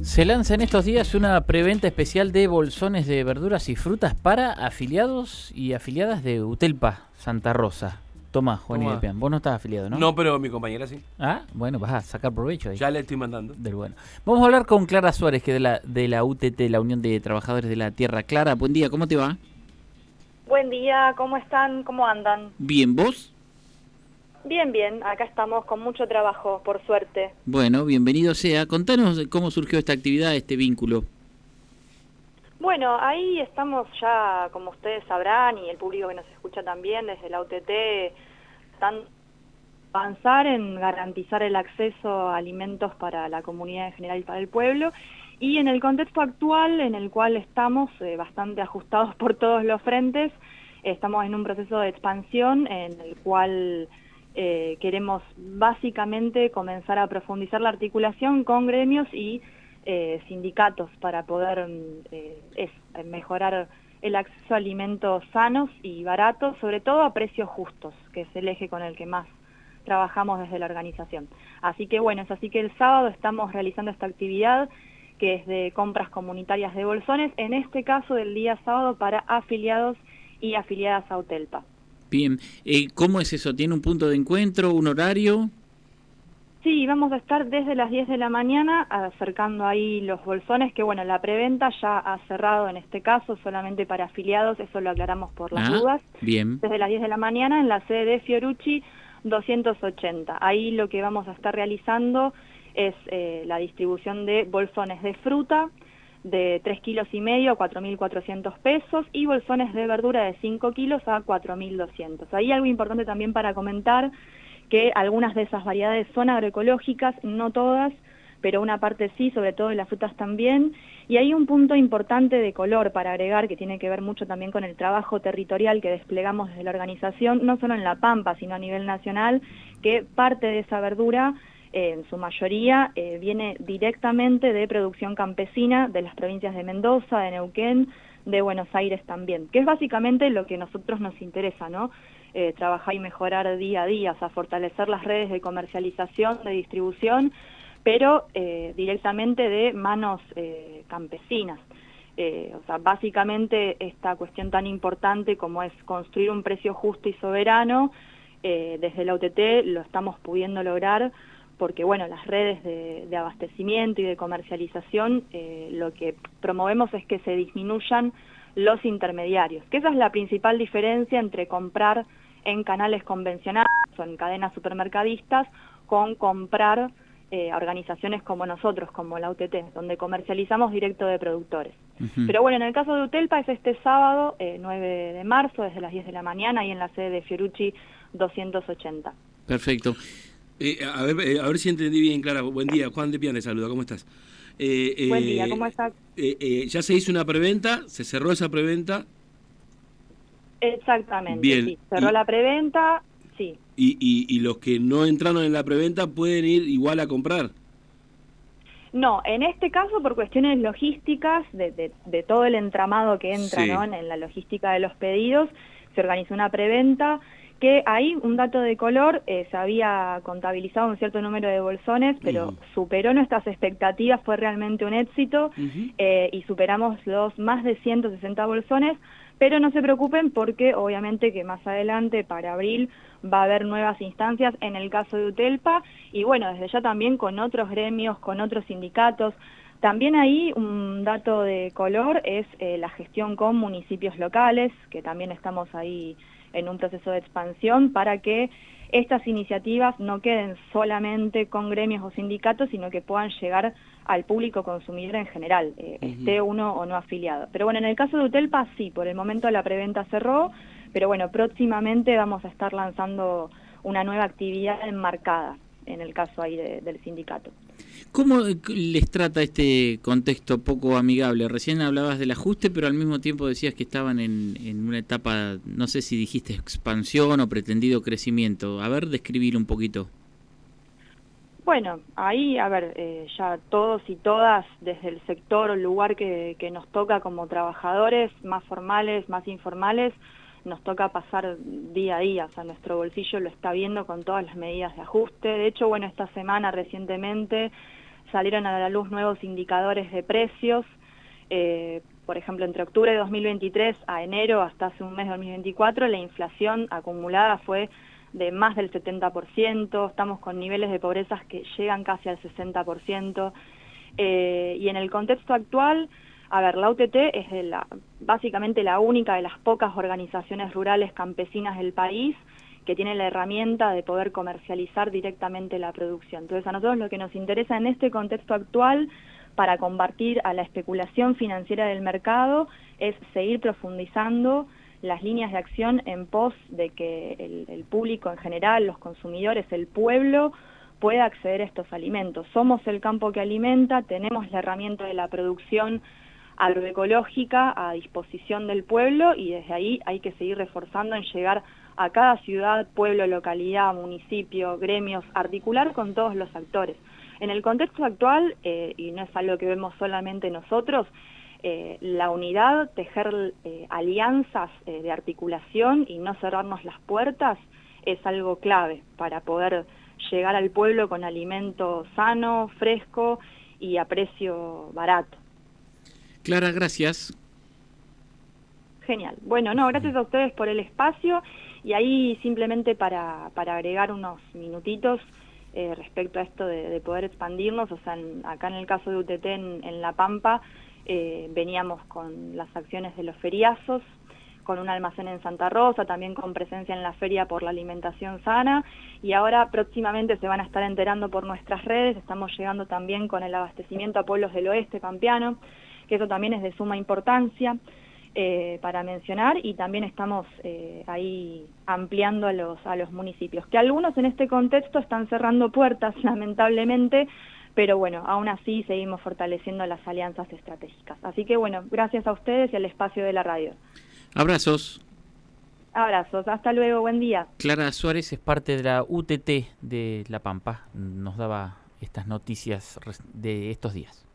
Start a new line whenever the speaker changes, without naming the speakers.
Se lanza en estos días una preventa especial de bolsones de verduras y frutas para afiliados y afiliadas de Utelpa, Santa Rosa. Tomá, Juan Idepian, vos no estás afiliado, ¿no?
No, pero mi compañera sí.
Ah, bueno, vas a sacar provecho ahí.
Ya le estoy mandando.
Del bueno. Vamos a hablar con Clara Suárez, que de la UTT, la Unión de Trabajadores de la Tierra. Clara, buen día, ¿cómo te va?
Buen día, ¿cómo están? ¿Cómo andan?
Bien, ¿vos?
Bien, bien, acá estamos con mucho trabajo, por suerte.
Bueno, bienvenido sea. Contanos cómo surgió esta actividad, este vínculo.
Bueno, ahí estamos ya, como ustedes sabrán, y el público que nos escucha también desde la UTT, están avanzar en garantizar el acceso a alimentos para la comunidad en general y para el pueblo. Y en el contexto actual, en el cual estamos bastante ajustados por todos los frentes, estamos en un proceso de expansión en el cual queremos básicamente comenzar a profundizar la articulación con gremios y sindicatos para poder mejorar el acceso a alimentos sanos y baratos, sobre todo a precios justos, que es el eje con el que más trabajamos desde la organización. Así que bueno, es así que el sábado estamos realizando esta actividad que es de compras comunitarias de bolsones, en este caso del día sábado para afiliados y afiliadas a Utelpa.
Bien, ¿cómo es eso? ¿Tiene un punto de encuentro, un horario?
Sí, vamos a estar desde las 10 de la mañana acercando ahí los bolsones, que bueno, la preventa ya ha cerrado en este caso, solamente para afiliados, eso lo aclaramos por las dudas.
Bien.
Desde las 10 de la mañana en la sede de Fiorucci 280. Ahí lo que vamos a estar realizando es la distribución de bolsones de fruta de 3,5 kilos a 4.400 pesos y bolsones de verdura de 5 kilos a 4.200. Ahí algo importante también para comentar, que algunas de esas variedades son agroecológicas, no todas, pero una parte sí, sobre todo en las frutas también. Y hay un punto importante de color para agregar, que tiene que ver mucho también con el trabajo territorial que desplegamos desde la organización, no solo en La Pampa, sino a nivel nacional, que parte de esa verdura en su mayoría viene directamente de producción campesina de las provincias de Mendoza, de Neuquén, de Buenos Aires también, que es básicamente lo que a nosotros nos interesa, ¿no? Trabajar y mejorar día a día, o sea, fortalecer las redes de comercialización, de distribución, pero directamente de manos campesinas. O sea, básicamente esta cuestión tan importante como es construir un precio justo y soberano, desde la UTT lo estamos pudiendo lograr, porque bueno, las redes de abastecimiento y de comercialización, lo que promovemos es que se disminuyan los intermediarios, que esa es la principal diferencia entre comprar en canales convencionales o en cadenas supermercadistas con comprar a organizaciones como nosotros, como la UTT, donde comercializamos directo de productores. Pero bueno, en el caso de Utelpa es este sábado, 9 de marzo, desde las 10 de la mañana, y en la sede de Fiorucci 280.
Perfecto. A ver si entendí bien, Clara. Buen día, Juan Idepian te saluda, ¿cómo estás?
Buen día, ¿cómo estás?
Ya se hizo una preventa, se cerró esa preventa.
Exactamente,
bien.
Sí, cerró la preventa, sí.
Y los que no entraron en la preventa pueden ir igual a comprar.
No, en este caso por cuestiones logísticas, de todo el entramado que entra,
Sí.
¿no? En la logística de los pedidos, se organizó una preventa, que ahí, un dato de color, se había contabilizado un cierto número de bolsones, pero superó nuestras expectativas, fue realmente un éxito, y superamos los más de 160 bolsones, pero no se preocupen porque obviamente que más adelante, para abril, va a haber nuevas instancias en el caso de Utelpa, y bueno, desde ya también con otros gremios, con otros sindicatos. También ahí un dato de color es la gestión con municipios locales, que también estamos ahí en un proceso de expansión para que estas iniciativas no queden solamente con gremios o sindicatos, sino que puedan llegar al público consumidor en general, esté uno o no afiliado. Pero bueno, en el caso de Utelpa sí, por el momento la preventa cerró, pero bueno, próximamente vamos a estar lanzando una nueva actividad enmarcada, en el caso ahí del sindicato.
¿Cómo les trata este contexto poco amigable? Recién hablabas del ajuste, pero al mismo tiempo decías que estaban en una etapa, no sé si dijiste expansión o pretendido crecimiento. A ver, describir un poquito.
Bueno, ahí, a ver, ya todos y todas, desde el sector o el lugar que nos toca como trabajadores, más formales, más informales, nos toca pasar día a día, o sea, nuestro bolsillo lo está viendo con todas las medidas de ajuste. De hecho, bueno, esta semana recientemente salieron a la luz nuevos indicadores de precios. Por ejemplo, entre octubre de 2023 a enero, hasta hace un mes de 2024, la inflación acumulada fue de más del 70%, estamos con niveles de pobreza que llegan casi al 60%, y en el contexto actual, a ver, la UTT es básicamente la única de las pocas organizaciones rurales campesinas del país que tiene la herramienta de poder comercializar directamente la producción. Entonces, a nosotros lo que nos interesa en este contexto actual, para combatir a la especulación financiera del mercado, es seguir profundizando las líneas de acción en pos de que el público en general, los consumidores, el pueblo, pueda acceder a estos alimentos. Somos el campo que alimenta, tenemos la herramienta de la producción agroecológica a disposición del pueblo, y desde ahí hay que seguir reforzando en llegar a cada ciudad, pueblo, localidad, municipio, gremios, articular con todos los actores. En el contexto actual, y no es algo que vemos solamente nosotros, la unidad, tejer alianzas de articulación y no cerrarnos las puertas es algo clave para poder llegar al pueblo con alimento sano, fresco y a precio barato.
Clara, gracias.
Genial. Bueno, no, gracias a ustedes por el espacio, y ahí simplemente para agregar unos minutitos respecto a esto de poder expandirnos, o sea, acá en el caso de UTT en La Pampa, veníamos con las acciones de los feriazos, con un almacén en Santa Rosa, también con presencia en la feria por la alimentación sana, y ahora próximamente se van a estar enterando por nuestras redes, estamos llegando también con el abastecimiento a pueblos del oeste pampeano, que eso también es de suma importancia para mencionar, y también estamos ahí ampliando a los municipios, que algunos en este contexto están cerrando puertas, lamentablemente, pero bueno, aún así seguimos fortaleciendo las alianzas estratégicas. Así que bueno, gracias a ustedes y al espacio de la radio.
Abrazos.
Abrazos, hasta luego, buen día.
Clara Suárez es parte de la UTT de La Pampa, nos daba estas noticias de estos días.